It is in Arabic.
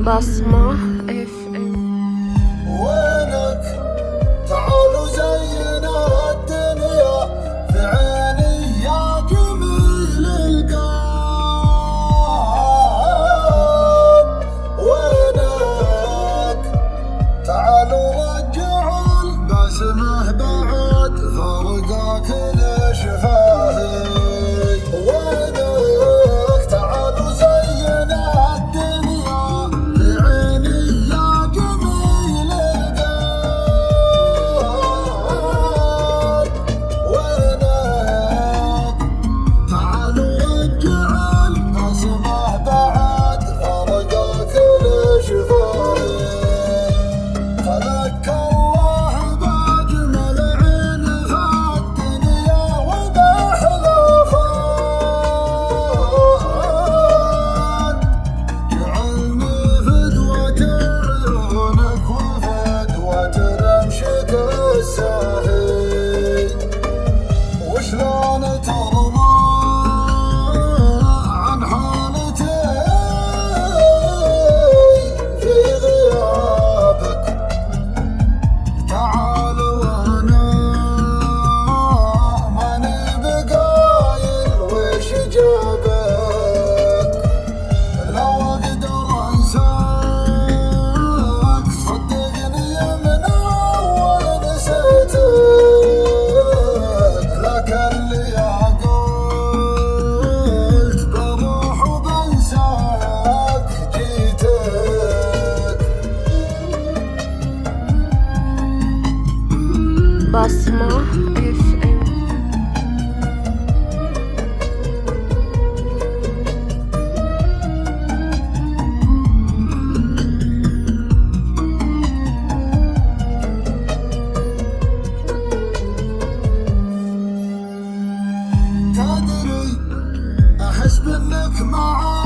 بصمة اف ام. وينك؟ تعالوا زينا الدنيا في عيني يا جميل القلب. وينك؟ تعالوا رجعوا البسمة بعد فرقاك لشفاهي. وينك؟ تعالوا زينا الدنيا في عيني يا جميل القلب. وينك؟ تعالوا رجعوا البسمة بعد فرقاك لشفاهي. خلق الله بأجمل عين في الدنيا وبأحلى خد. جعلني فدوة عيونك وفدوة رمشك الساهي. وشلون ترضى عن حالتي في غيابك؟ تعال وانا ماني بقايل وش جابك. لو اقدر انساك صدقني من اول نسيتك. لكن اللي قلت بروح وبنساك جيتك. بصمة اف ام. تدري احس بانك معاي